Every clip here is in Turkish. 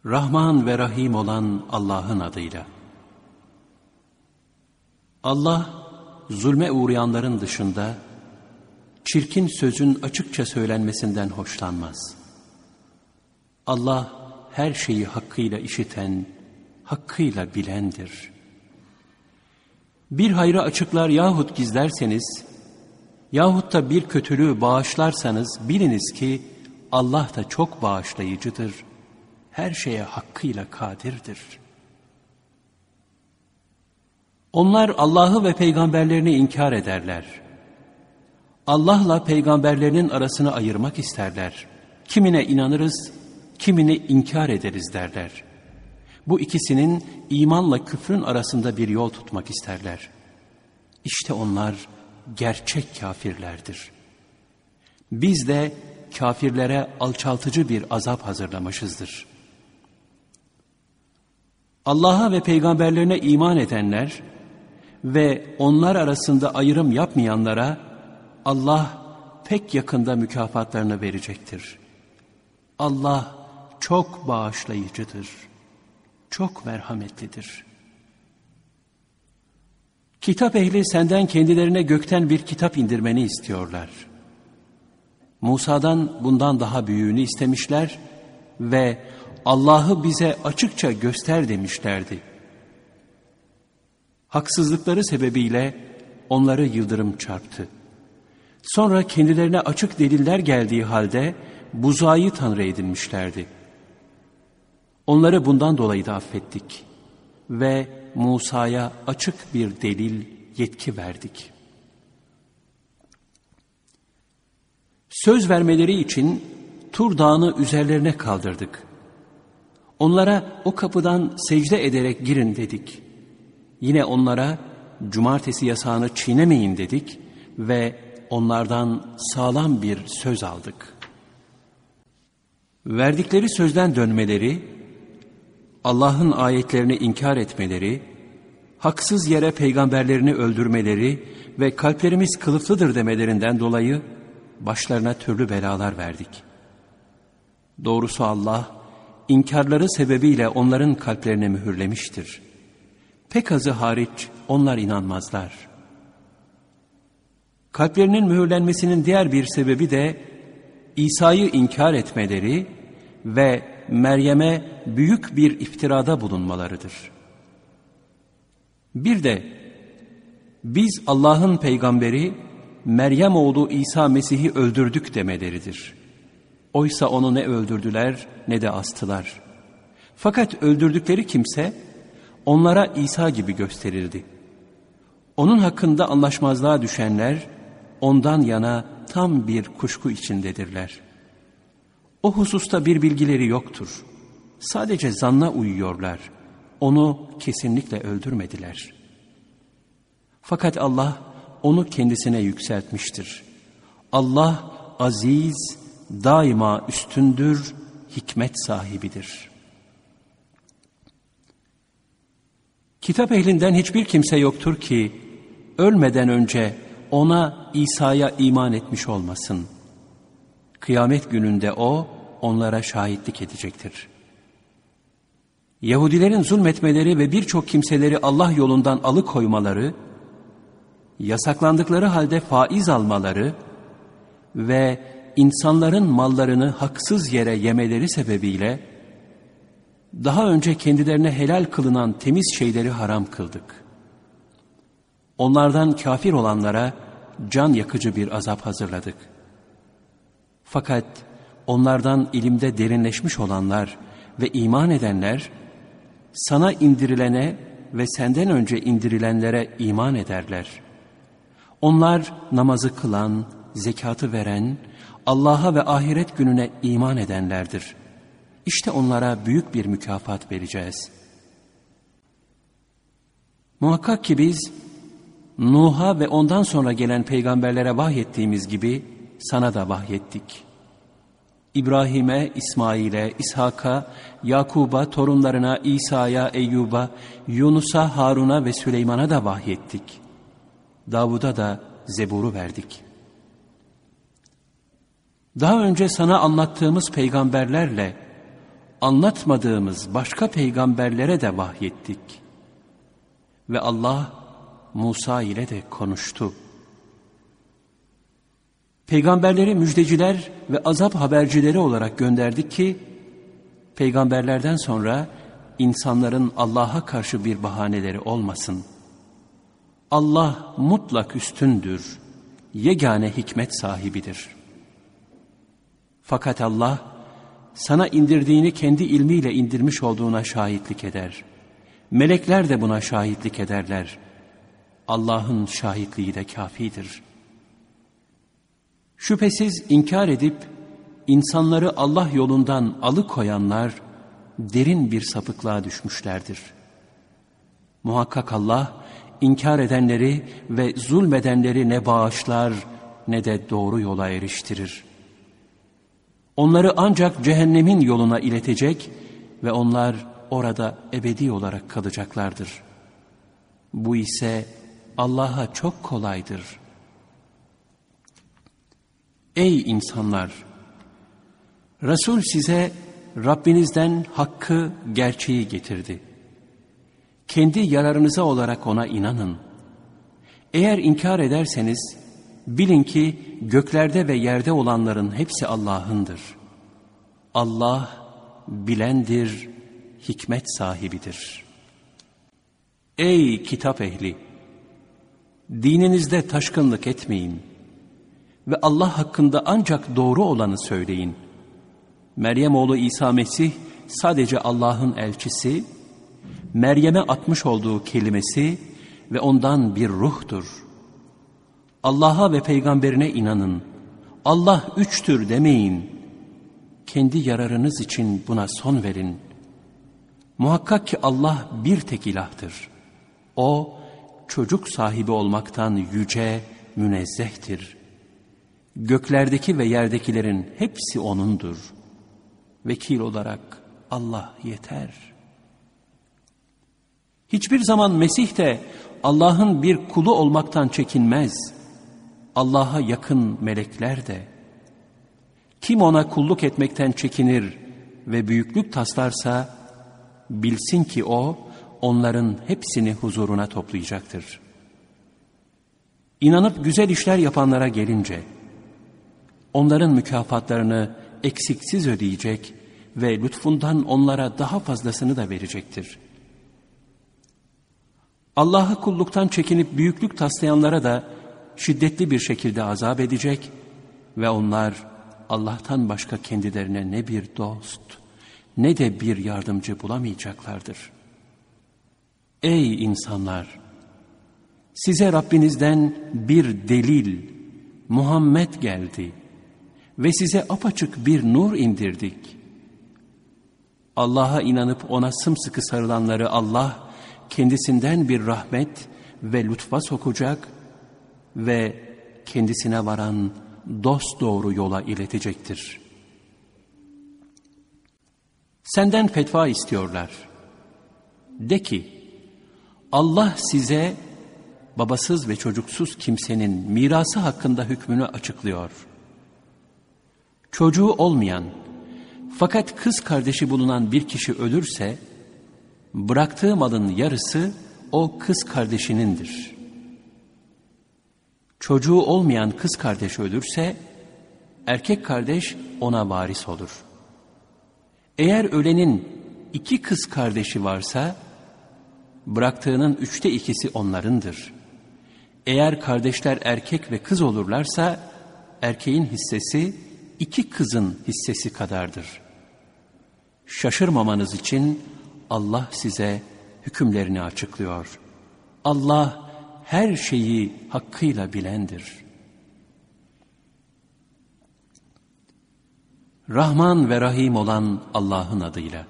Rahman ve Rahim olan Allah'ın adıyla. Allah, zulme uğrayanların dışında, çirkin sözün açıkça söylenmesinden hoşlanmaz. Allah, her şeyi hakkıyla işiten, hakkıyla bilendir. Bir hayrı açıklar yahut gizlerseniz, yahut da bir kötülüğü bağışlarsanız, biliniz ki Allah da çok bağışlayıcıdır, her şeye hakkıyla kadirdir. Onlar Allah'ı ve peygamberlerini inkar ederler. Allah'la peygamberlerinin arasını ayırmak isterler. Kimine inanırız, kimini inkar ederiz derler. Bu ikisinin imanla küfrün arasında bir yol tutmak isterler. İşte onlar gerçek kafirlerdir. Biz de kafirlere alçaltıcı bir azap hazırlamışızdır. Allah'a ve peygamberlerine iman edenler ve onlar arasında ayrım yapmayanlara Allah pek yakında mükafatlarını verecektir. Allah çok bağışlayıcıdır, çok merhametlidir. Kitap ehli senden kendilerine gökten bir kitap indirmeni istiyorlar. Musa'dan bundan daha büyüğünü istemişler ve Allah'ı bize açıkça göster demişlerdi. Haksızlıkları sebebiyle onları yıldırım çarptı. Sonra kendilerine açık deliller geldiği halde buzağı tanrı edinmişlerdi. Onları bundan dolayı da affettik ve Musa'ya açık bir delil, yetki verdik. Söz vermeleri için Tur Dağı'nı üzerlerine kaldırdık. Onlara o kapıdan secde ederek girin dedik. Yine onlara cumartesi yasağını çiğnemeyin dedik ve onlardan sağlam bir söz aldık. Verdikleri sözden dönmeleri, Allah'ın ayetlerini inkar etmeleri, haksız yere peygamberlerini öldürmeleri ve kalplerimiz kılıflıdır demelerinden dolayı başlarına türlü belalar verdik. Doğrusu Allah, İnkarları sebebiyle onların kalplerini mühürlemiştir. Pek azı hariç onlar inanmazlar. Kalplerinin mühürlenmesinin diğer bir sebebi de İsa'yı inkar etmeleri ve Meryem'e büyük bir iftirada bulunmalarıdır. Bir de biz Allah'ın peygamberi Meryem oğlu İsa Mesih'i öldürdük demeleridir. Oysa onu ne öldürdüler ne de astılar. Fakat öldürdükleri kimse onlara İsa gibi gösterildi. Onun hakkında anlaşmazlığa düşenler ondan yana tam bir kuşku içindedirler. O hususta bir bilgileri yoktur. Sadece zanna uyuyorlar. Onu kesinlikle öldürmediler. Fakat Allah onu kendisine yükseltmiştir. Allah aziz, daima üstündür, hikmet sahibidir. Kitap ehlinden hiçbir kimse yoktur ki ölmeden önce ona, İsa'ya iman etmiş olmasın. Kıyamet gününde o onlara şahitlik edecektir. Yahudilerin zulmetmeleri ve birçok kimseleri Allah yolundan alıkoymaları, yasaklandıkları halde faiz almaları ve insanların mallarını haksız yere yemeleri sebebiyle daha önce kendilerine helal kılınan temiz şeyleri haram kıldık. Onlardan kafir olanlara can yakıcı bir azap hazırladık. Fakat onlardan ilimde derinleşmiş olanlar ve iman edenler sana indirilene ve senden önce indirilenlere iman ederler. Onlar namazı kılan, zekatı veren, Allah'a ve ahiret gününe iman edenlerdir. İşte onlara büyük bir mükafat vereceğiz. Muhakkak ki biz Nuh'a ve ondan sonra gelen peygamberlere vahyettiğimiz gibi sana da vahyettik. İbrahim'e, İsmail'e, İshak'a, Yakub'a, torunlarına, İsa'ya, Eyyub'a, Yunus'a, Harun'a ve Süleyman'a da vahyettik. Davud'a da Zebur'u verdik. Daha önce sana anlattığımız peygamberlerle anlatmadığımız başka peygamberlere de vahyettik. Ve Allah Musa ile de konuştu. Peygamberleri müjdeciler ve azap habercileri olarak gönderdik ki, peygamberlerden sonra insanların Allah'a karşı bir bahaneleri olmasın. Allah mutlak üstündür, yegane hikmet sahibidir. Fakat Allah, sana indirdiğini kendi ilmiyle indirmiş olduğuna şahitlik eder. Melekler de buna şahitlik ederler. Allah'ın şahitliği de kafidir. Şüphesiz inkar edip insanları Allah yolundan alıkoyanlar derin bir sapıklığa düşmüşlerdir. Muhakkak Allah inkar edenleri ve zulmedenleri ne bağışlar ne de doğru yola eriştirir. Onları ancak cehennemin yoluna iletecek ve onlar orada ebedi olarak kalacaklardır. Bu ise Allah'a çok kolaydır. Ey insanlar! Resul size Rabbinizden hakkı, gerçeği getirdi. Kendi yararınıza olarak ona inanın. Eğer inkar ederseniz bilin ki göklerde ve yerde olanların hepsi Allah'ındır. Allah bilendir, hikmet sahibidir. Ey kitap ehli! Dininizde taşkınlık etmeyin ve Allah hakkında ancak doğru olanı söyleyin. Meryem oğlu İsa Mesih sadece Allah'ın elçisi, Meryem'e atmış olduğu kelimesi ve ondan bir ruhtur. Allah'a ve peygamberine inanın. Allah üçtür demeyin. Kendi yararınız için buna son verin. Muhakkak ki Allah bir tek ilahtır. O, çocuk sahibi olmaktan yüce, münezzehtir. Göklerdeki ve yerdekilerin hepsi O'nundur. Vekil olarak Allah yeter. Hiçbir zaman Mesih de Allah'ın bir kulu olmaktan çekinmez. Allah'a yakın melekler de. Kim ona kulluk etmekten çekinir ve büyüklük taslarsa, bilsin ki o, onların hepsini huzuruna toplayacaktır. İnanıp güzel işler yapanlara gelince, onların mükafatlarını eksiksiz ödeyecek ve lütfundan onlara daha fazlasını da verecektir. Allah'a kulluktan çekinip büyüklük taslayanlara da şiddetli bir şekilde azap edecek ve onlar Allah'tan başka kendilerine ne bir dost ne de bir yardımcı bulamayacaklardır. Ey insanlar! Size Rabbinizden bir delil, Muhammed geldi ve size apaçık bir nur indirdik. Allah'a inanıp ona sımsıkı sarılanları Allah kendisinden bir rahmet ve lütfa sokacak ve kendisine varan dosdoğru yola iletecektir. Senden fetva istiyorlar. De ki, Allah size babasız ve çocuksuz kimsenin mirası hakkında hükmünü açıklıyor. Çocuğu olmayan fakat kız kardeşi bulunan bir kişi ölürse, bıraktığı malın yarısı o kız kardeşinindir. Çocuğu olmayan kız kardeş ölürse, erkek kardeş ona varis olur. Eğer ölenin 2 kız kardeşi varsa, bıraktığının 2/3 onlarındır. Eğer kardeşler erkek ve kız olurlarsa, erkeğin hissesi 2 kızın hissesi kadardır. Şaşırmamanız için Allah size hükümlerini açıklıyor. Allah her şeyi hakkıyla bilendir. Rahman ve Rahim olan Allah'ın adıyla.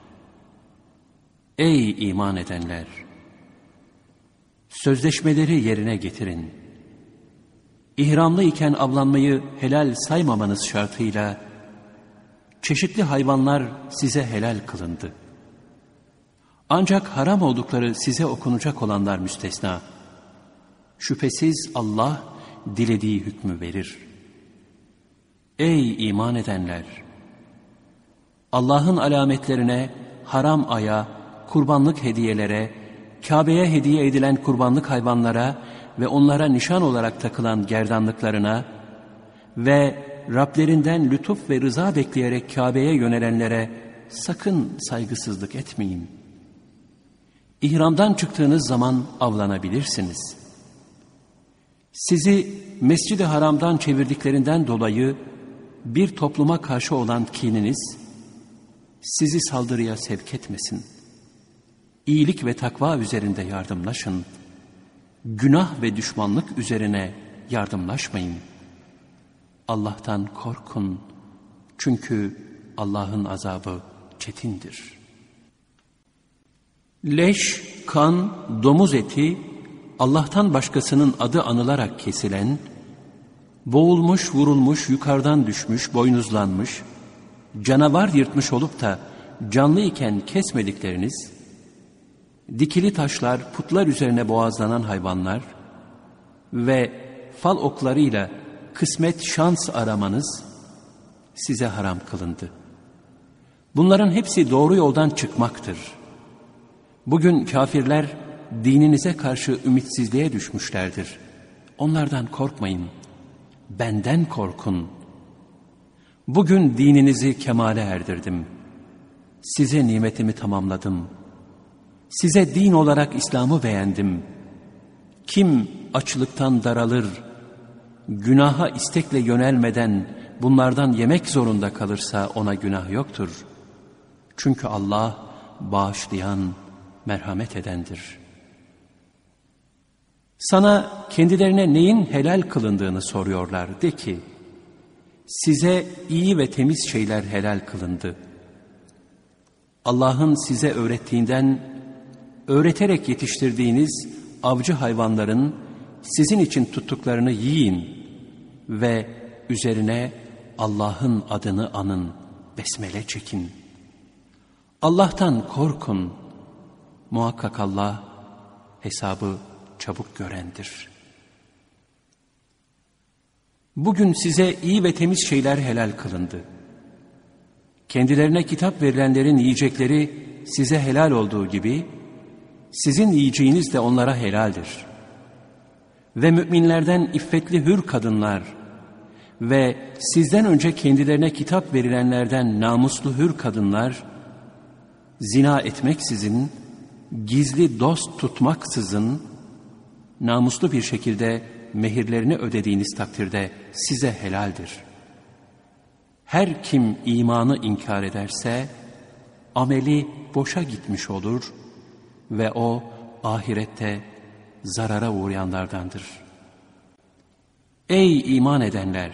Ey iman edenler! Sözleşmeleri yerine getirin. İhramlı iken avlanmayı helal saymamanız şartıyla çeşitli hayvanlar size helal kılındı. Ancak haram oldukları size okunacak olanlar müstesna. Şüphesiz Allah dilediği hükmü verir. Ey iman edenler! Allah'ın alametlerine, haram aya, kurbanlık hediyelere, Kabe'ye hediye edilen kurbanlık hayvanlara ve onlara nişan olarak takılan gerdanlıklarına ve Rablerinden lütuf ve rıza bekleyerek Kabe'ye yönelenlere sakın saygısızlık etmeyin. İhramdan çıktığınız zaman avlanabilirsiniz. Sizi Mescid-i Haram'dan çevirdiklerinden dolayı bir topluma karşı olan kininiz sizi saldırıya sevk etmesin. İyilik ve takva üzerinde yardımlaşın. Günah ve düşmanlık üzerine yardımlaşmayın. Allah'tan korkun. Çünkü Allah'ın azabı çetindir. Leş, kan, domuz eti, Allah'tan başkasının adı anılarak kesilen, boğulmuş, vurulmuş, yukarıdan düşmüş, boynuzlanmış, canavar yırtmış olup da canlı iken kesmedikleriniz, dikili taşlar, putlar üzerine boğazlanan hayvanlar ve fal oklarıyla kısmet şans aramanız size haram kılındı. Bunların hepsi doğru yoldan çıkmaktır. Bugün kafirler dininize karşı ümitsizliğe düşmüşlerdir. Onlardan korkmayın, benden korkun. Bugün dininizi kemale erdirdim. Size nimetimi tamamladım. Size din olarak İslam'ı beğendim. Kim açlıktan daralır, günaha istekle yönelmeden bunlardan yemek zorunda kalırsa ona günah yoktur. Çünkü Allah bağışlayan, merhamet edendir. Sana kendilerine neyin helal kılındığını soruyorlar. De ki, size iyi ve temiz şeyler helal kılındı. Allah'ın size öğrettiğinden, öğreterek yetiştirdiğiniz avcı hayvanların sizin için tuttuklarını yiyin ve üzerine Allah'ın adını anın, besmele çekin. Allah'tan korkun. Muhakkak Allah hesabı çabuk görendir. Bugün size iyi ve temiz şeyler helal kılındı. Kendilerine kitap verilenlerin yiyecekleri size helal olduğu gibi, sizin yiyeceğiniz de onlara helaldir. Ve müminlerden iffetli hür kadınlar ve sizden önce kendilerine kitap verilenlerden namuslu hür kadınlar, zina etmeksizin, gizli dost tutmaksızın, namuslu bir şekilde mehirlerini ödediğiniz takdirde size helaldir. Her kim imanı inkar ederse, ameli boşa gitmiş olur ve o ahirette zarara uğrayanlardandır. Ey iman edenler!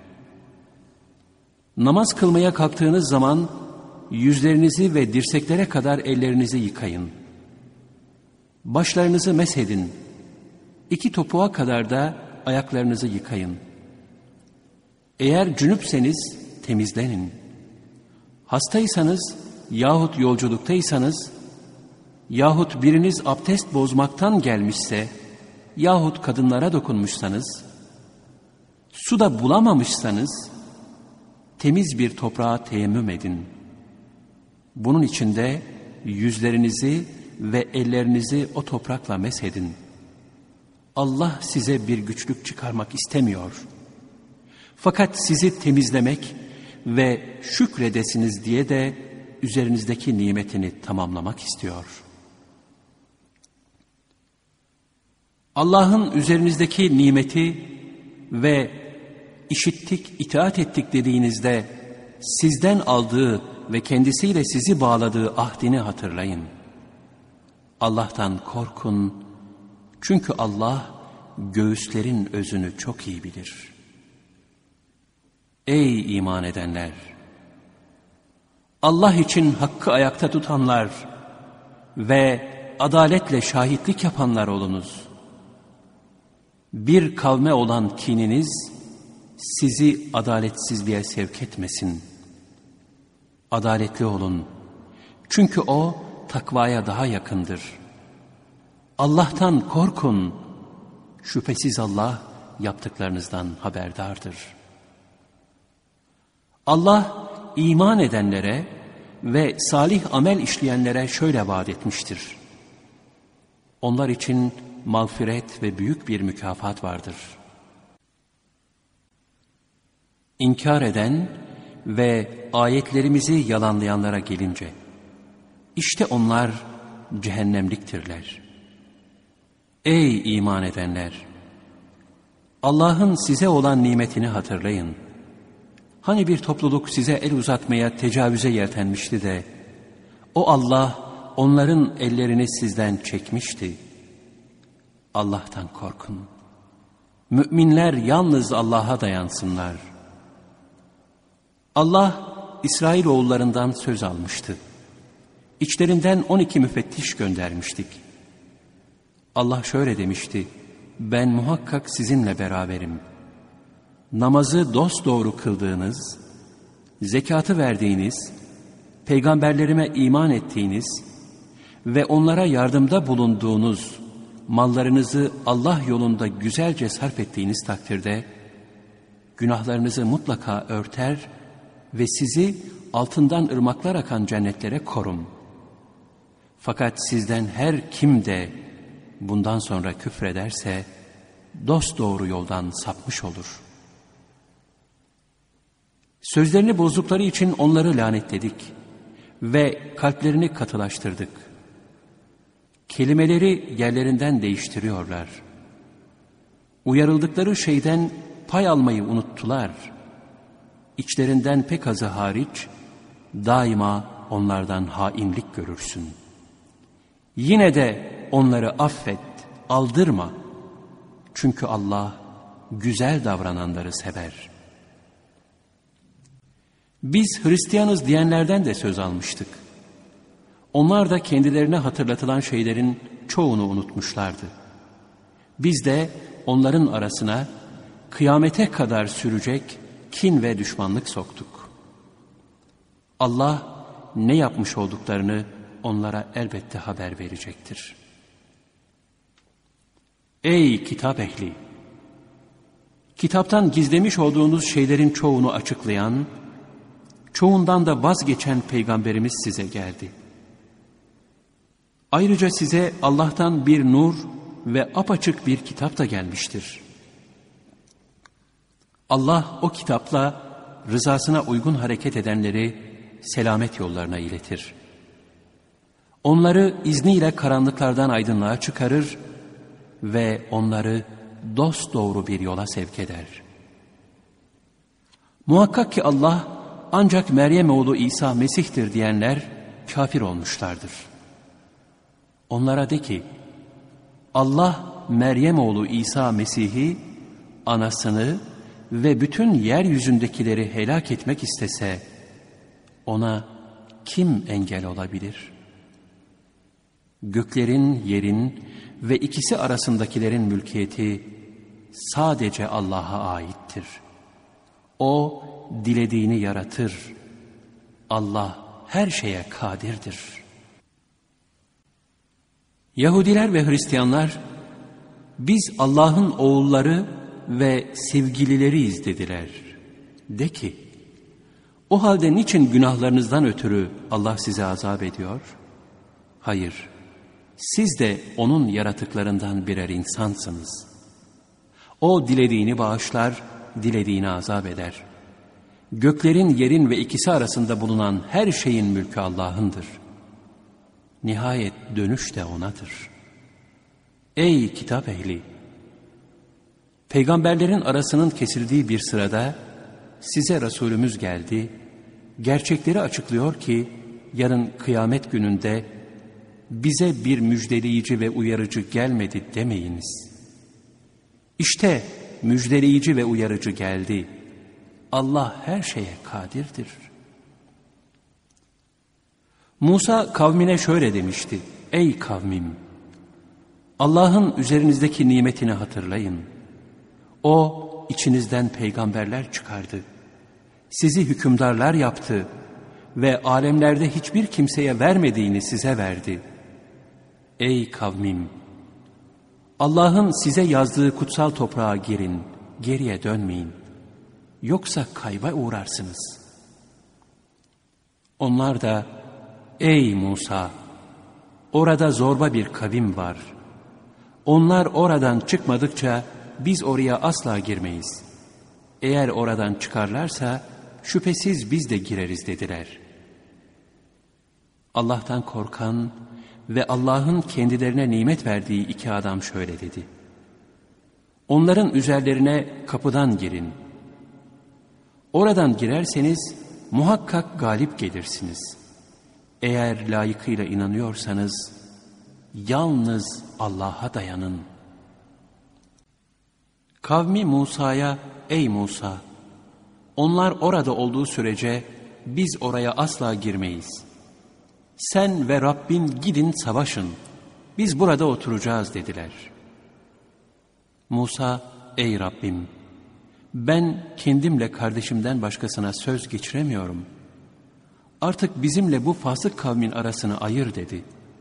Namaz kılmaya kalktığınız zaman yüzlerinizi ve dirseklere kadar ellerinizi yıkayın. Başlarınızı meshedin. 2 topuğa kadar da ayaklarınızı yıkayın. Eğer cünüpseniz temizlenin. Hastaysanız yahut yolculuktaysanız yahut biriniz abdest bozmaktan gelmişse yahut kadınlara dokunmuşsanız, su da bulamamışsanız temiz bir toprağa teyemmüm edin. Bunun için de yüzlerinizi ve ellerinizi o toprakla meshedin. Allah size bir güçlük çıkarmak istemiyor. Fakat sizi temizlemek ve şükredesiniz diye de üzerinizdeki nimetini tamamlamak istiyor. Allah'ın üzerinizdeki nimeti ve işittik, itaat ettik dediğinizde sizden aldığı ve kendisiyle sizi bağladığı ahdini hatırlayın. Allah'tan korkun, çünkü Allah göğüslerin özünü çok iyi bilir. Ey iman edenler! Allah için hakkı ayakta tutanlar ve adaletle şahitlik yapanlar olunuz. Bir kavme olan kininiz sizi adaletsizliğe sevk etmesin. Adaletli olun. Çünkü o takvaya daha yakındır. Allah'tan korkun. Şüphesiz Allah yaptıklarınızdan haberdardır. Allah iman edenlere ve salih amel işleyenlere şöyle vaat etmiştir. Onlar için mağfiret ve büyük bir mükafat vardır. İnkar eden ve ayetlerimizi yalanlayanlara gelince, işte onlar cehennemliktirler. Ey iman edenler! Allah'ın size olan nimetini hatırlayın. Hani bir topluluk size el uzatmaya, tecavüze yeltenmişti de, o Allah onların ellerini sizden çekmişti. Allah'tan korkun. Müminler yalnız Allah'a dayansınlar. Allah İsrailoğullarından söz almıştı. İçlerinden 12 müfettiş göndermiştik. Allah şöyle demişti: ben muhakkak sizinle beraberim. Namazı dosdoğru kıldığınız, zekatı verdiğiniz, peygamberlerime iman ettiğiniz ve onlara yardımda bulunduğunuz mallarınızı Allah yolunda güzelce sarf ettiğiniz takdirde günahlarınızı mutlaka örter ve sizi altından ırmaklar akan cennetlere korum. Fakat sizden her kim de bundan sonra küfrederse dosdoğru yoldan sapmış olur. Sözlerini bozdukları için onları lanetledik ve kalplerini katılaştırdık. Kelimeleri yerlerinden değiştiriyorlar. Uyarıldıkları şeyden pay almayı unuttular. İçlerinden pek azı hariç daima onlardan hainlik görürsün. Yine de onları affet, aldırma. Çünkü Allah güzel davrananları sever. Biz Hristiyanız diyenlerden de söz almıştık. Onlar da kendilerine hatırlatılan şeylerin çoğunu unutmuşlardı. Biz de onların arasına kıyamete kadar sürecek kin ve düşmanlık soktuk. Allah ne yapmış olduklarını onlara elbette haber verecektir. Ey kitap ehli! Kitaptan gizlemiş olduğunuz şeylerin çoğunu açıklayan, çoğundan da vazgeçen peygamberimiz size geldi. Ayrıca size Allah'tan bir nur ve apaçık bir kitap da gelmiştir. Allah o kitapla rızasına uygun hareket edenleri selamet yollarına iletir. Onları izniyle karanlıklardan aydınlığa çıkarır ve onları dosdoğru bir yola sevk eder. Muhakkak ki Allah ancak Meryem oğlu İsa Mesih'tir diyenler kafir olmuşlardır. Onlara de ki, Allah Meryem oğlu İsa Mesih'i, anasını ve bütün yeryüzündekileri helak etmek istese, ona kim engel olabilir? Göklerin, yerin ve ikisi arasındakilerin mülkiyeti sadece Allah'a aittir. O dilediğini yaratır. Allah her şeye kadirdir. Yahudiler ve Hristiyanlar, biz Allah'ın oğulları ve sevgilileriyiz dediler. De ki, o halde niçin günahlarınızdan ötürü Allah size azap ediyor? Hayır, siz de onun yaratıklarından birer insansınız. O dilediğini bağışlar, dilediğini azap eder. Göklerin, yerin ve ikisi arasında bulunan her şeyin mülkü Allah'ındır. Nihayet dönüş de O'nadır. Ey kitap ehli! Peygamberlerin arasının kesildiği bir sırada size Resulümüz geldi, gerçekleri açıklıyor ki yarın kıyamet gününde bize bir müjdeleyici ve uyarıcı gelmedi demeyiniz. İşte müjdeleyici ve uyarıcı geldi. Allah her şeye kadirdir. Musa kavmine şöyle demişti: ey kavmim! Allah'ın üzerinizdeki nimetini hatırlayın. O içinizden peygamberler çıkardı. Sizi hükümdarlar yaptı ve alemlerde hiçbir kimseye vermediğini size verdi. Ey kavmim! Allah'ın size yazdığı kutsal toprağa girin, geriye dönmeyin. Yoksa kayba uğrarsınız. Onlar da, ey Musa, orada zorba bir kavim var. Onlar oradan çıkmadıkça biz oraya asla girmeyiz. Eğer oradan çıkarlarsa şüphesiz biz de gireriz dediler. Allah'tan korkan ve Allah'ın kendilerine nimet verdiği iki adam şöyle dedi: onların üzerlerine kapıdan girin. Oradan girerseniz muhakkak galip gelirsiniz. Eğer layıkıyla inanıyorsanız yalnız Allah'a dayanın. Kavmi Musa'ya, ey Musa, onlar orada olduğu sürece biz oraya asla girmeyiz. Sen ve Rabbin gidin savaşın, biz burada oturacağız dediler. Musa, ey Rabbim, ben kendimle kardeşimden başkasına söz geçiremiyorum. Artık bizimle bu fasık kavmin arasını ayır dedi.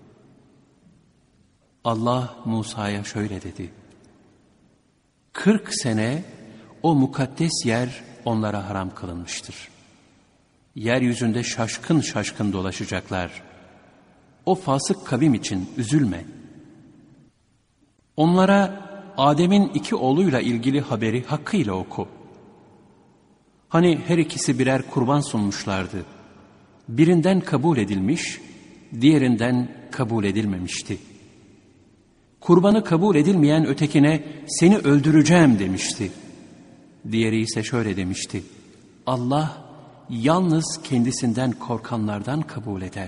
Allah Musa'ya şöyle dedi: 40 sene o mukaddes yer onlara haram kılınmıştır. Yeryüzünde şaşkın şaşkın dolaşacaklar. O fasık kavim için üzülme. Onlara Adem'in 2 oğluyla ilgili haberi hakkıyla oku. Hani her ikisi birer kurban sunmuşlardı. Birinden kabul edilmiş, diğerinden kabul edilmemişti. Kurbanı kabul edilmeyen ötekine seni öldüreceğim demişti. Diğeri ise şöyle demişti: Allah yalnız kendisinden korkanlardan kabul eder.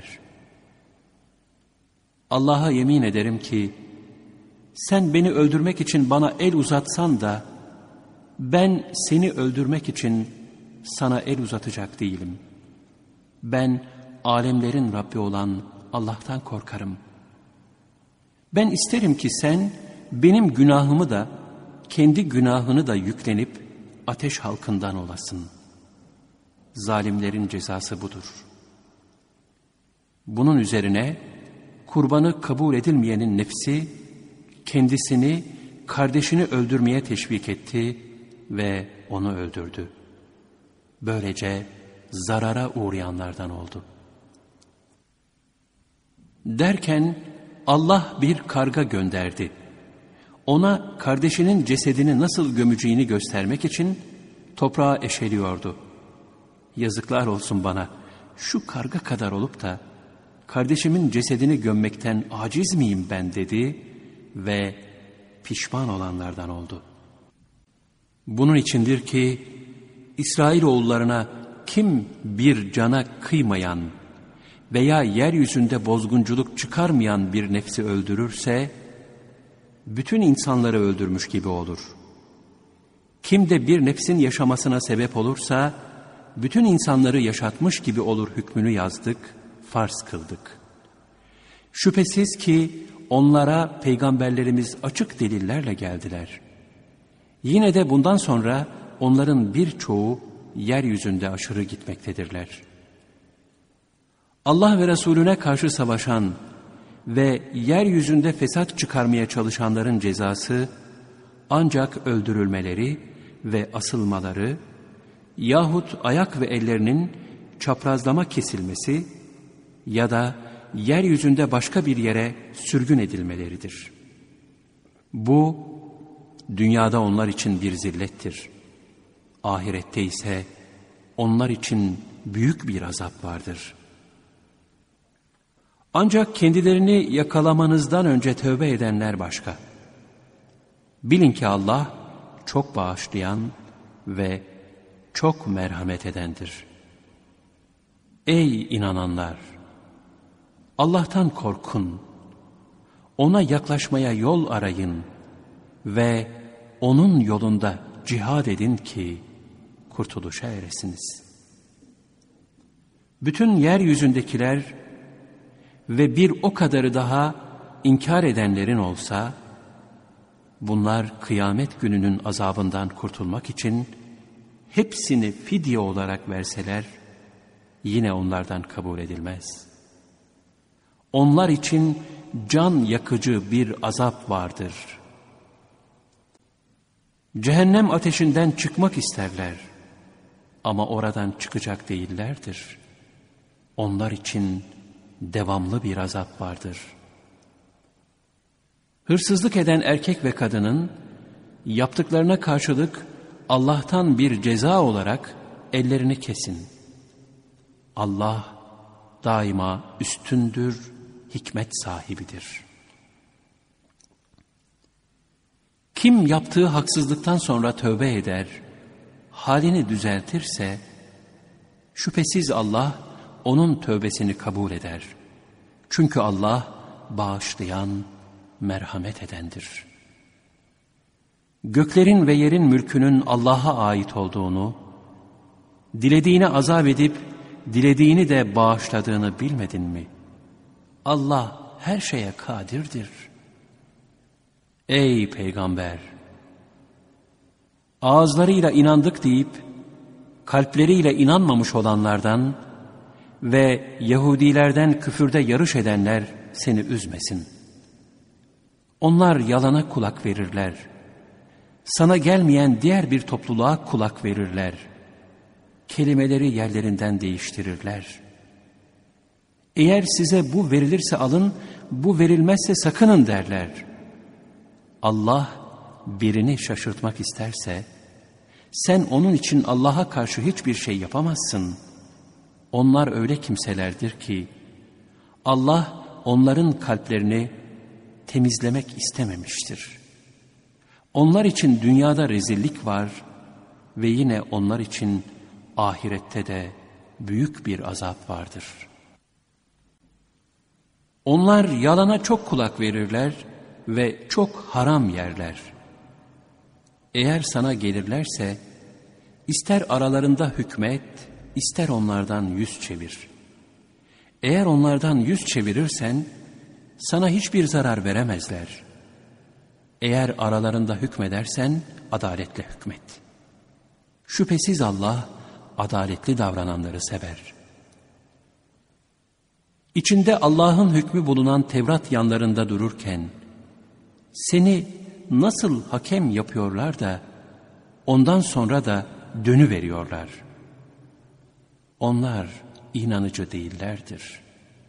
Allah'a yemin ederim ki sen beni öldürmek için bana el uzatsan da ben seni öldürmek için sana el uzatacak değilim. Ben alemlerin Rabbi olan Allah'tan korkarım. Ben isterim ki sen benim günahımı da kendi günahını da yüklenip ateş halkından olasın. Zalimlerin cezası budur. Bunun üzerine kurbanı kabul edilmeyenin nefsi kendisini, kardeşini öldürmeye teşvik etti ve onu öldürdü. Böylece zarara uğrayanlardan oldu. Derken Allah bir karga gönderdi. Ona kardeşinin cesedini nasıl gömeceğini göstermek için toprağa eşeliyordu. Yazıklar olsun bana, şu karga kadar olup da kardeşimin cesedini gömmekten aciz miyim ben dedi ve pişman olanlardan oldu. Bunun içindir ki İsrailoğullarına kim bir cana kıymayan veya yeryüzünde bozgunculuk çıkarmayan bir nefsi öldürürse bütün insanları öldürmüş gibi olur. Kim de bir nefsin yaşamasına sebep olursa bütün insanları yaşatmış gibi olur hükmünü yazdık, farz kıldık. Şüphesiz ki onlara peygamberlerimiz açık delillerle geldiler. Yine de bundan sonra onların birçoğu yeryüzünde aşırı gitmektedirler. Allah ve Resulüne karşı savaşan ve yeryüzünde fesat çıkarmaya çalışanların cezası ancak öldürülmeleri ve asılmaları yahut ayak ve ellerinin çaprazlama kesilmesi ya da yeryüzünde başka bir yere sürgün edilmeleridir. Bu dünyada onlar için bir zillettir. Ahirette ise onlar için büyük bir azap vardır. Ancak kendilerini yakalamanızdan önce tövbe edenler başka. Bilin ki Allah çok bağışlayan ve çok merhamet edendir. Ey inananlar! Allah'tan korkun, ona yaklaşmaya yol arayın ve onun yolunda cihad edin ki kurtuluşa eresiniz. Bütün yeryüzündekiler ve bir o kadarı daha inkar edenlerin olsa, bunlar kıyamet gününün azabından kurtulmak için hepsini fidye olarak verseler, yine onlardan kabul edilmez. Onlar için can yakıcı bir azap vardır. Cehennem ateşinden çıkmak isterler ama oradan çıkacak değillerdir. onlar için devamlı bir azap vardır. Hırsızlık eden erkek ve kadının yaptıklarına karşılık Allah'tan bir ceza olarak ellerini kesin. Allah daima üstündür, hikmet sahibidir. Kim yaptığı haksızlıktan sonra tövbe eder, halini düzeltirse, şüphesiz Allah onun tövbesini kabul eder. Çünkü Allah bağışlayan, merhamet edendir. Göklerin ve yerin mülkünün Allah'a ait olduğunu, dilediğini azap edip, dilediğini de bağışladığını bilmedin mi? Allah her şeye kadirdir. Ey Peygamber! Ağızlarıyla inandık deyip, kalpleriyle inanmamış olanlardan ve Yahudilerden küfürde yarış edenler seni üzmesin. Onlar yalana kulak verirler. Sana gelmeyen diğer bir topluluğa kulak verirler. Kelimeleri yerlerinden değiştirirler. Eğer size bu verilirse alın, bu verilmezse sakının derler. Allah birini şaşırtmak isterse, sen onun için Allah'a karşı hiçbir şey yapamazsın. Onlar öyle kimselerdir ki, Allah onların kalplerini temizlemek istememiştir. Onlar için dünyada rezillik var ve yine onlar için ahirette de büyük bir azap vardır. Onlar yalana çok kulak verirler ve çok haram yerler. Eğer sana gelirlerse, ister aralarında hükmet, ister onlardan yüz çevir. Eğer onlardan yüz çevirirsen, sana hiçbir zarar veremezler. Eğer aralarında hükmedersen, adaletle hükmet. Şüphesiz Allah, adaletli davrananları sever. İçinde Allah'ın hükmü bulunan Tevrat yanlarında dururken, seni nasıl hakem yapıyorlar da, ondan sonra da dönüveriyorlar. Onlar inanıcı değillerdir.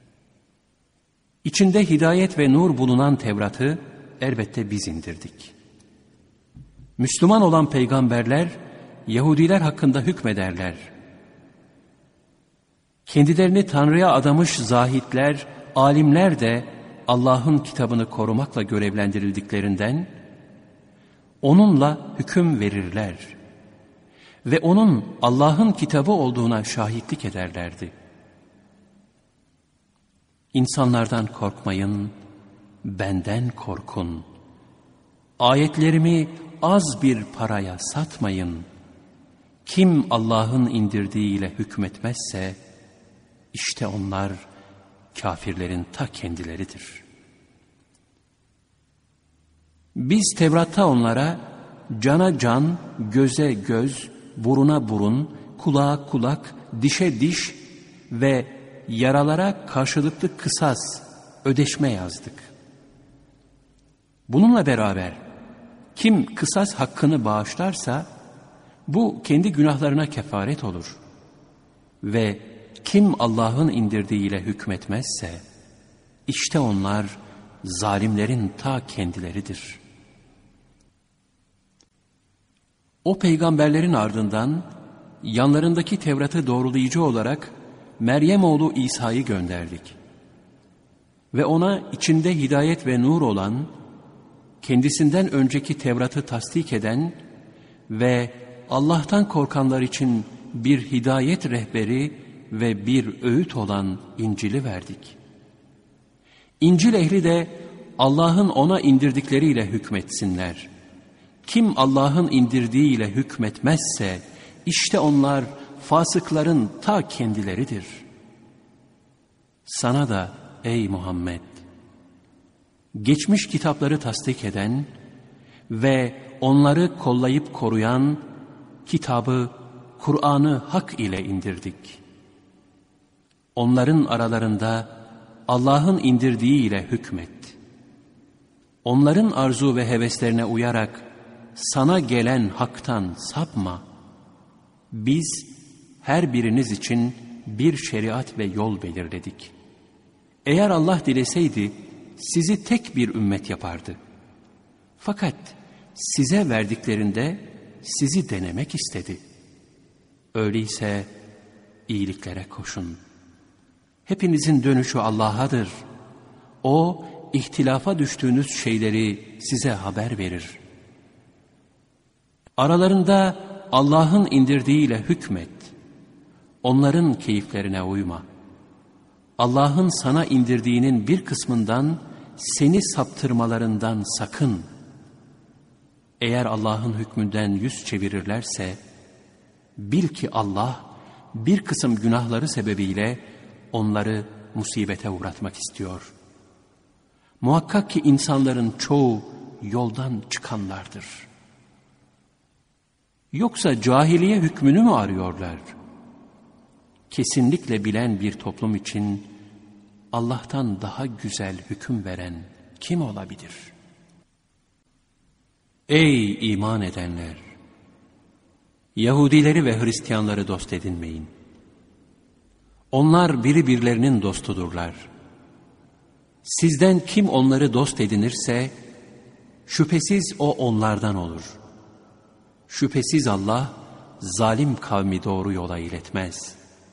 İçinde hidayet ve nur bulunan Tevrat'ı elbette biz indirdik. Müslüman olan peygamberler, Yahudiler hakkında hükmederler. Kendilerini Tanrı'ya adamış zahitler, alimler de Allah'ın kitabını korumakla görevlendirildiklerinden, onunla hüküm verirler ve onun Allah'ın kitabı olduğuna şahitlik ederlerdi. İnsanlardan korkmayın, benden korkun. Ayetlerimi az bir paraya satmayın. Kim Allah'ın indirdiğiyle hükmetmezse, işte onlar kafirlerin ta kendileridir. Biz Tevrat'ta onlara cana can, göze göz, buruna burun, kulağa kulak, dişe diş ve yaralara karşılıklı kısas, ödeşme yazdık. Bununla beraber kim kısas hakkını bağışlarsa bu kendi günahlarına kefaret olur. Ve kim Allah'ın indirdiğiyle hükmetmezse işte onlar zalimlerin ta kendileridir. O peygamberlerin ardından yanlarındaki Tevrat'ı doğrulayıcı olarak Meryem oğlu İsa'yı gönderdik. Ve ona içinde hidayet ve nur olan, kendisinden önceki Tevrat'ı tasdik eden ve Allah'tan korkanlar için bir hidayet rehberi ve bir öğüt olan İncil'i verdik. İncil ehli de Allah'ın ona indirdikleriyle hükmetsinler. Kim Allah'ın indirdiğiyle hükmetmezse işte onlar fasıkların ta kendileridir. Sana da ey Muhammed, geçmiş kitapları tasdik eden ve onları kollayıp koruyan kitabı, Kur'an'ı hak ile indirdik. Onların aralarında Allah'ın indirdiği ile hükmet. Onların arzu ve heveslerine uyarak sana gelen haktan sapma. Biz her biriniz için bir şeriat ve yol belirledik. Eğer Allah dileseydi sizi tek bir ümmet yapardı. Fakat size verdiklerinde sizi denemek istedi. Öyleyse iyiliklere koşun. Hepinizin dönüşü Allah'adır. O, ihtilafa düştüğünüz şeyleri size haber verir. Aralarında Allah'ın indirdiğiyle hükmet. Onların keyiflerine uyma. Allah'ın sana indirdiğinin bir kısmından seni saptırmalarından sakın. Eğer Allah'ın hükmünden yüz çevirirlerse, bil ki Allah bir kısım günahları sebebiyle onları musibete uğratmak istiyor. Muhakkak ki insanların çoğu yoldan çıkanlardır. Yoksa cahiliye hükmünü mü arıyorlar? Kesinlikle bilen bir toplum için Allah'tan daha güzel hüküm veren kim olabilir? Ey iman edenler! Yahudileri ve Hristiyanları dost edinmeyin. Onlar birbirlerinin dostudurlar. Sizden kim onları dost edinirse, şüphesiz o onlardan olur. Şüphesiz Allah, zalim kavmi doğru yola iletmez.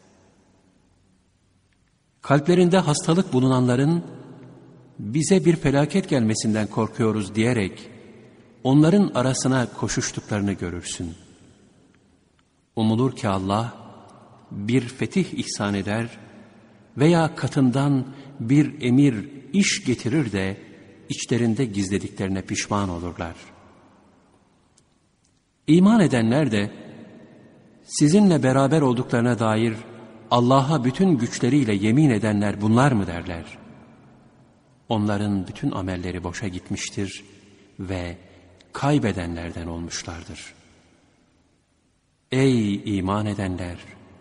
Kalplerinde hastalık bulunanların, bize bir felaket gelmesinden korkuyoruz diyerek, onların arasına koşuştuklarını görürsün. Umulur ki Allah, bir fetih ihsan eder veya katından bir emir, iş getirir de, içlerinde gizlediklerine pişman olurlar. İman edenler de, sizinle beraber olduklarına dair Allah'a bütün güçleriyle yemin edenler bunlar mı derler? Onların bütün amelleri boşa gitmiştir ve kaybedenlerden olmuşlardır. Ey iman edenler!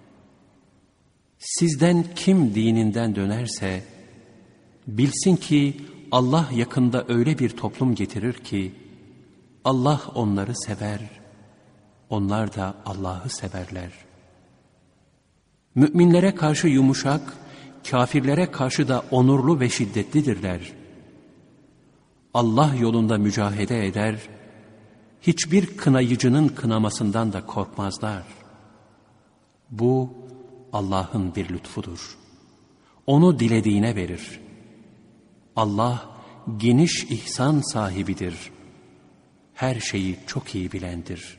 Sizden kim dininden dönerse, bilsin ki Allah yakında öyle bir toplum getirir ki, Allah onları sever, onlar da Allah'ı severler. Müminlere karşı yumuşak, kafirlere karşı da onurlu ve şiddetlidirler. Allah yolunda mücahede eder, hiçbir kınayıcının kınamasından da korkmazlar. Bu Allah'ın bir lütfudur. Onu dilediğine verir. Allah geniş ihsan sahibidir. Her şeyi çok iyi bilendir.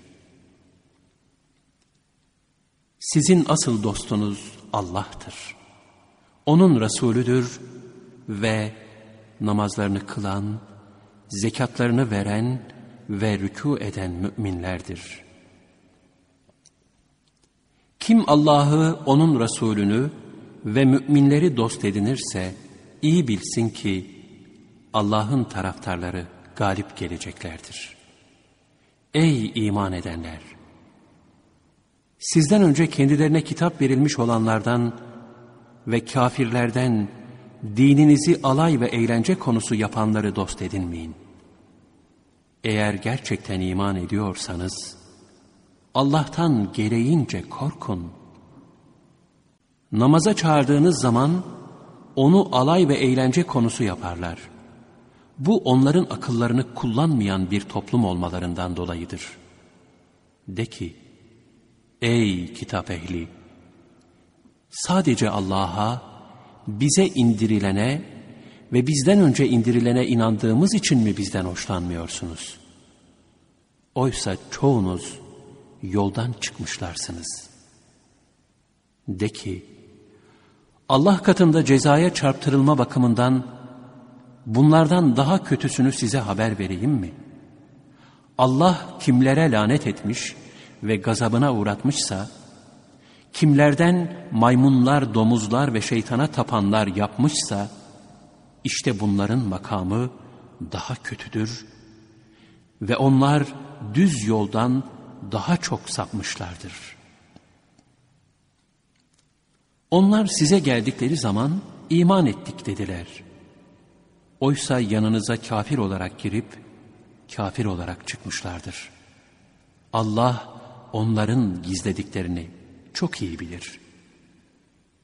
Sizin asıl dostunuz Allah'tır. O'nun Resulüdür ve namazlarını kılan, zekatlarını veren ve rükû eden müminlerdir. Kim Allah'ı, O'nun Resulünü ve müminleri dost edinirse, iyi bilsin ki Allah'ın taraftarları galip geleceklerdir. Ey iman edenler! Sizden önce kendilerine kitap verilmiş olanlardan ve kâfirlerden dininizi alay ve eğlence konusu yapanları dost edinmeyin. Eğer gerçekten iman ediyorsanız, Allah'tan gereğince korkun. Namaza çağırdığınız zaman onu alay ve eğlence konusu yaparlar. Bu onların akıllarını kullanmayan bir toplum olmalarından dolayıdır. De ki, ey kitap ehli! Sadece Allah'a, bize indirilene ve bizden önce indirilene inandığımız için mi bizden hoşlanmıyorsunuz? Oysa çoğunuz yoldan çıkmışlarsınız. De ki, Allah katında cezaya çarptırılma bakımından bunlardan daha kötüsünü size haber vereyim mi? Allah kimlere lanet etmiş ve gazabına uğratmışsa, kimlerden maymunlar, domuzlar ve şeytana tapanlar yapmışsa, işte bunların makamı daha kötüdür ve onlar düz yoldan daha çok sapmışlardır. Onlar size geldikleri zaman iman ettik dediler. Oysa yanınıza kafir olarak girip kafir olarak çıkmışlardır. Allah onların gizlediklerini çok iyi bilir.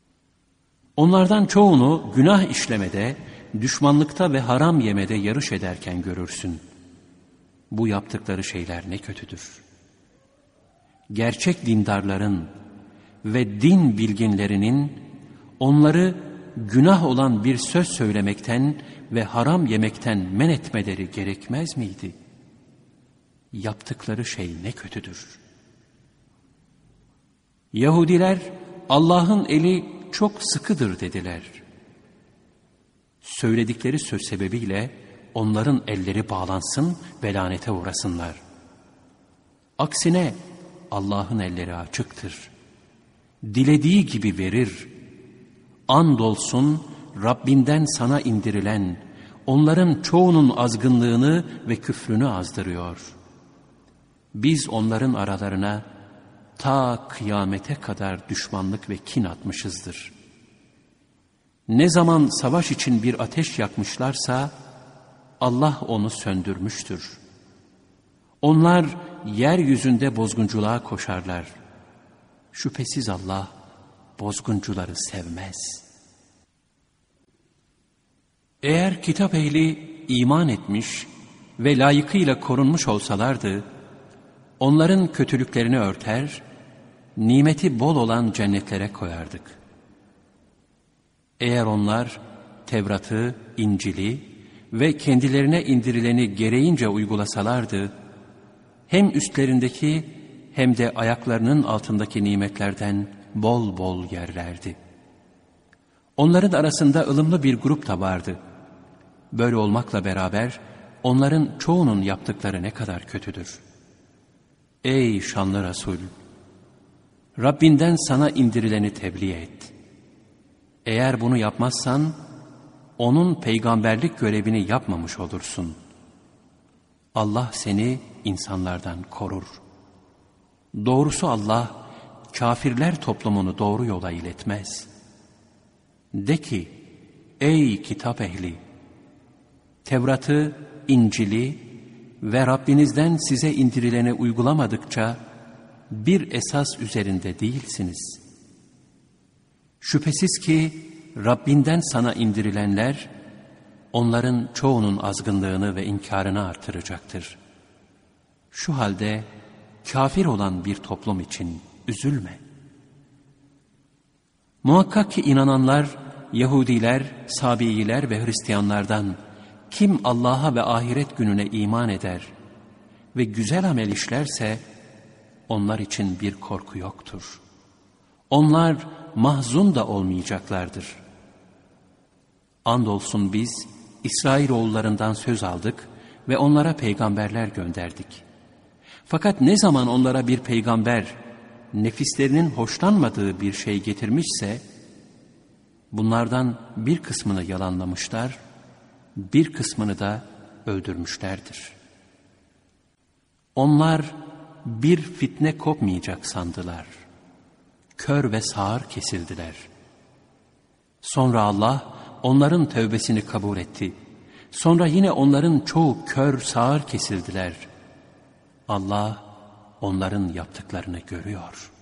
Onlardan çoğunu günah işlemede, düşmanlıkta ve haram yemede yarış ederken görürsün. Bu yaptıkları şeyler ne kötüdür. Gerçek dindarların ve din bilginlerinin onları günah olan bir söz söylemekten ve haram yemekten men etmeleri gerekmez miydi? Yaptıkları şey ne kötüdür. Yahudiler Allah'ın eli çok sıkıdır dediler. Söyledikleri söz sebebiyle onların elleri bağlansın ve lanete uğrasınlar. Aksine Allah'ın elleri açıktır. Dilediği gibi verir. Andolsun Rabbinden sana indirilen onların çoğunun azgınlığını ve küfrünü azdırıyor. Biz onların aralarına ta kıyamete kadar düşmanlık ve kin atmışızdır. Ne zaman savaş için bir ateş yakmışlarsa Allah onu söndürmüştür. Onlar yeryüzünde bozgunculuğa koşarlar. Şüphesiz Allah bozguncuları sevmez. Eğer kitap ehli iman etmiş ve layıkıyla korunmuş olsalardı, onların kötülüklerini örter, nimeti bol olan cennetlere koyardık. Eğer onlar Tevrat'ı, İncil'i ve kendilerine indirileni gereğince uygulasalardı, hem üstlerindeki hem de ayaklarının altındaki nimetlerden bol bol yerlerdi. Onların arasında ılımlı bir grup da vardı. Böyle olmakla beraber onların çoğunun yaptıkları ne kadar kötüdür. Ey şanlı Resul! Rabbinden sana indirileni tebliğ et. Eğer bunu yapmazsan, onun peygamberlik görevini yapmamış olursun. Allah seni insanlardan korur. Doğrusu Allah, kafirler toplumunu doğru yola iletmez. De ki, ey kitap ehli! Tevrat'ı, İncil'i ve Rabbinizden size indirileni uygulamadıkça bir esas üzerinde değilsiniz. Şüphesiz ki Rabbinden sana indirilenler onların çoğunun azgınlığını ve inkarını artıracaktır. Şu halde kafir olan bir toplum için üzülme. Muhakkak ki inananlar, Yahudiler, Sabiiler ve Hristiyanlardan kim Allah'a ve ahiret gününe iman eder ve güzel amel işlerse onlar için bir korku yoktur. Onlar mahzun da olmayacaklardır. Andolsun biz İsrailoğullarından söz aldık ve onlara peygamberler gönderdik. Fakat ne zaman onlara bir peygamber nefislerinin hoşlanmadığı bir şey getirmişse bunlardan bir kısmını yalanlamışlar, bir kısmını da öldürmüşlerdir. Onlar bir fitne kopmayacak sandılar. Kör ve sağır kesildiler. Sonra Allah onların tövbesini kabul etti. Sonra yine onların çoğu kör sağır kesildiler. Allah onların yaptıklarını görüyor.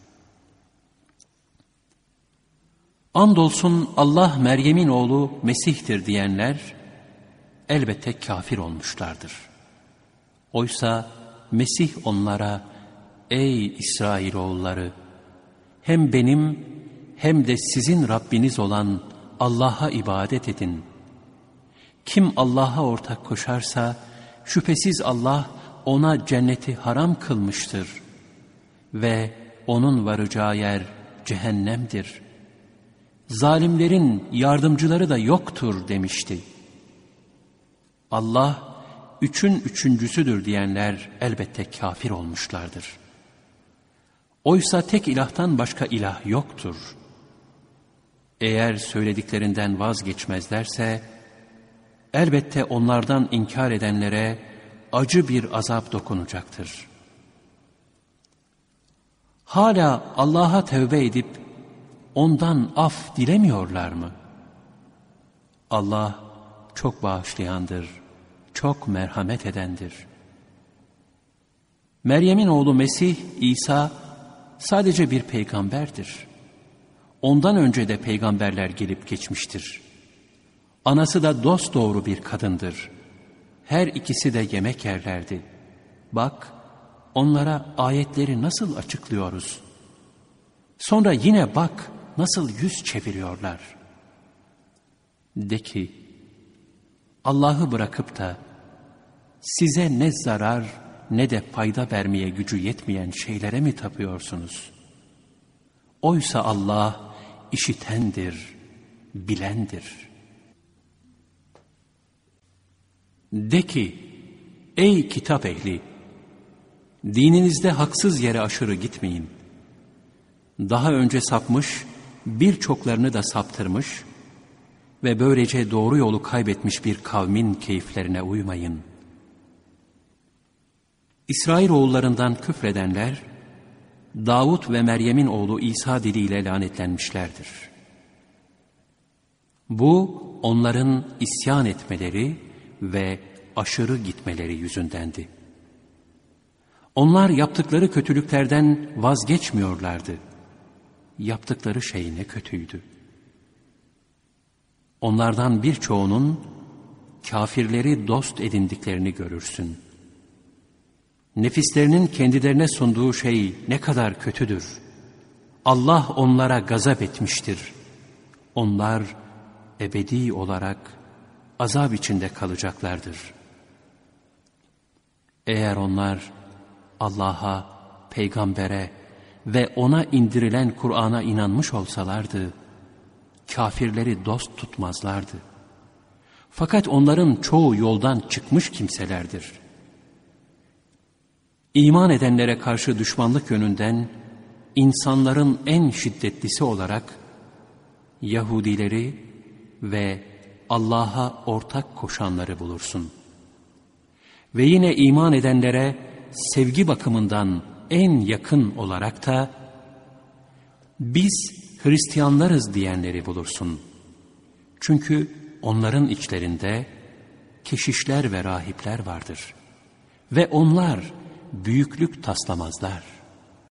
Andolsun Allah Meryem'in oğlu Mesih'tir diyenler elbette kafir olmuşlardır. Oysa Mesih onlara, ey İsrailoğulları, hem benim hem de sizin Rabbiniz olan Allah'a ibadet edin. Kim Allah'a ortak koşarsa şüphesiz Allah ona cenneti haram kılmıştır ve onun varacağı yer cehennemdir. Zalimlerin yardımcıları da yoktur demişti. Allah üçün üçüncüsüdür diyenler elbette kafir olmuşlardır. Oysa tek ilahtan başka ilah yoktur. Eğer söylediklerinden vazgeçmezlerse elbette onlardan inkar edenlere acı bir azap dokunacaktır. Hala Allah'a tövbe edip ondan af dilemiyorlar mı? Allah çok bağışlayandır, çok merhamet edendir. Meryem'in oğlu Mesih, İsa sadece bir peygamberdir. ondan önce de peygamberler gelip geçmiştir. Anası da dosdoğru bir kadındır. Her ikisi de yemek yerlerdi. Bak, onlara ayetleri nasıl açıklıyoruz. Sonra yine bak, nasıl yüz çeviriyorlar. De ki, Allah'ı bırakıp da size ne zarar ne de fayda vermeye gücü yetmeyen şeylere mi tapıyorsunuz? Oysa Allah işitendir, bilendir. De ki, ey kitap ehli, dininizde haksız yere aşırı gitmeyin. Daha önce sapmış, birçoklarını da saptırmış ve böylece doğru yolu kaybetmiş bir kavmin keyiflerine uymayın. İsrailoğullarından küfredenler, Davud ve Meryem'in oğlu İsa diliyle lanetlenmişlerdir. Bu, onların isyan etmeleri ve aşırı gitmeleri yüzündendi. Onlar yaptıkları kötülüklerden vazgeçmiyorlardı. Yaptıkları şey ne kötüydü. Onlardan birçoğunun kafirleri dost edindiklerini görürsün. Nefislerinin kendilerine sunduğu şey ne kadar kötüdür. Allah onlara gazap etmiştir. Onlar ebedi olarak azap içinde kalacaklardır. Eğer onlar Allah'a, peygambere ve ona indirilen Kur'an'a inanmış olsalardı, kafirleri dost tutmazlardı. Fakat onların çoğu yoldan çıkmış kimselerdir. İman edenlere karşı düşmanlık yönünden insanların en şiddetlisi olarak Yahudileri ve Allah'a ortak koşanları bulursun. Ve yine iman edenlere sevgi bakımından en yakın olarak da biz Hristiyanlarız diyenleri bulursun. Çünkü onların içlerinde keşişler ve rahipler vardır. Ve onlar büyüklük taslamazlar.